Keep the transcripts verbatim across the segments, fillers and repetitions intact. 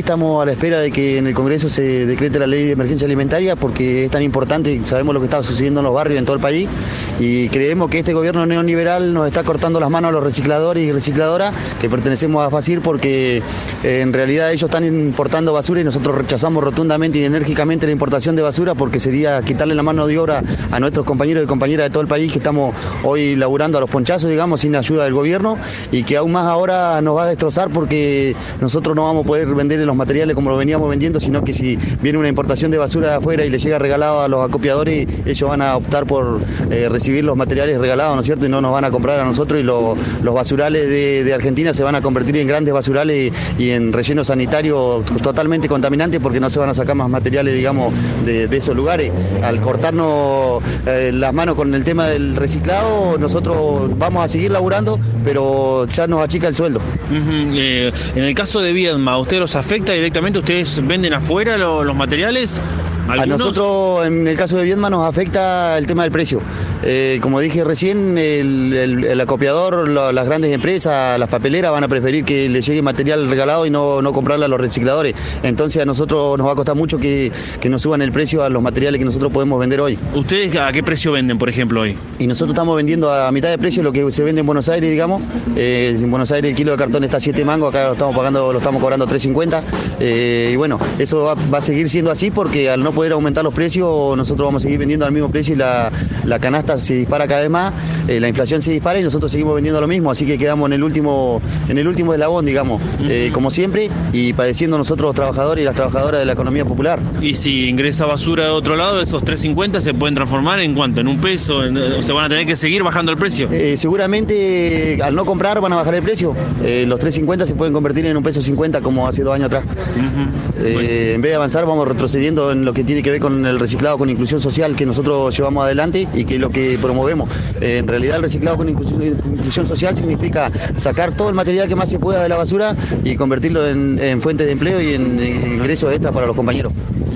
estamos a la espera de que en el Congreso se decrete la ley de emergencia alimentaria porque es tan importante y sabemos lo que está sucediendo en los barrios en todo el país y creemos que este gobierno neoliberal nos está cortando las manos a los recicladores y recicladoras que pertenecemos a FACIR porque eh, en realidad ellos están importando basura y nosotros rechazamos rotundamente y enérgicamente la importación de basura porque sería quitarle la mano de obra a nuestros compañeros y compañeras de todo el país que estamos hoy laburando a los ponchazos, digamos, sin ayuda del gobierno y que aún más ahora nos va a destrozar porque nosotros no vamos a poder vender los materiales como lo veníamos vendiendo, sino que si viene una importación de basura de afuera y le llega regalado a los acopiadores, ellos van a optar por eh, recibir los materiales regalados, ¿no es cierto? Y no nos van a comprar a nosotros y lo, los basurales de, de Argentina se van a convertir en grandes basurales y en rellenos sanitarios totalmente contaminantes porque no se van a sacar más materiales, digamos, de, de esos lugares. Al cortarnos eh, las manos con el tema del reciclado, nosotros vamos a seguir laburando, pero ya nos achica el sueldo. Uh-huh. Eh, en el caso de Viedma, ¿a ustedes los afecta directamente? ¿Ustedes venden afuera lo, los materiales? ¿Algunos? A nosotros, en el caso de Viedma, nos afecta el tema del precio. Eh, como dije recién, el, el, el acopiador, lo, las grandes empresas, las papeleras van a preferir que le llegue material regalado y no, no comprarle a los recicladores. Entonces a nosotros nos va a costar mucho que, que nos suban el precio a los materiales que nosotros podemos vender hoy. ¿Ustedes a qué precio venden, por ejemplo, hoy? Y nosotros estamos vendiendo a mitad de precio lo que se vende en Buenos Aires, digamos. Eh, en Buenos Aires el kilo de cartón está a siete mangos, acá lo estamos pagando, lo estamos cobrando tres cincuenta. Eh, y bueno, eso va, va a seguir siendo así porque al no poder aumentar los precios, nosotros vamos a seguir vendiendo al mismo precio y la, la canasta se dispara cada vez más, eh, la inflación se dispara y nosotros seguimos vendiendo lo mismo, así que quedamos en el último, en el último eslabón, digamos, eh, como siempre, y padeciendo nosotros los trabajadores y las trabajadoras de la economía popular. Y si ingresa basura de otro lado, esos tres cincuenta se pueden transformar en cuánto, en un peso, en, o se van a tener que seguir bajando el precio. Eh, seguramente al no comprar van a bajar el precio, eh, los tres cincuenta se pueden convertir en un peso cincuenta como hace dos años atrás. Uh-huh. eh, bueno. En vez de avanzar vamos retrocediendo en lo que tiene que ver con con el reciclado con inclusión social que nosotros llevamos adelante y que es lo que promovemos. Eh, en realidad el reciclado con inclusión, inclusión social significa sacar todo el material que más se pueda de la basura y convertirlo en, en fuentes de empleo y en, en ingresos extras para los compañeros.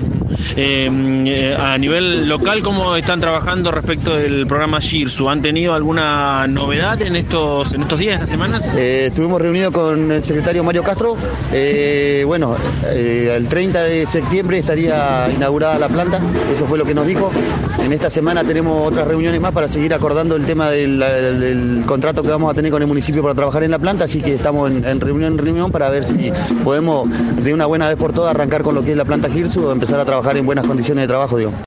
Eh, eh, a nivel local, ¿cómo están trabajando respecto del programa Girsu? ¿Han tenido alguna novedad en estos en estos días, estas semanas? Eh, estuvimos reunidos con el secretario Mario Castro. Eh, bueno, eh, el treinta de septiembre estaría inaugurada la planta, eso fue lo que nos dijo. En esta semana tenemos otras reuniones más para seguir acordando el tema del, del, del contrato que vamos a tener con el municipio para trabajar en la planta, así que estamos en, en reunión en reunión para ver si podemos de una buena vez por todas arrancar con lo que es la planta Girsu o empezar a trabajar en buenas condiciones de trabajo, digo.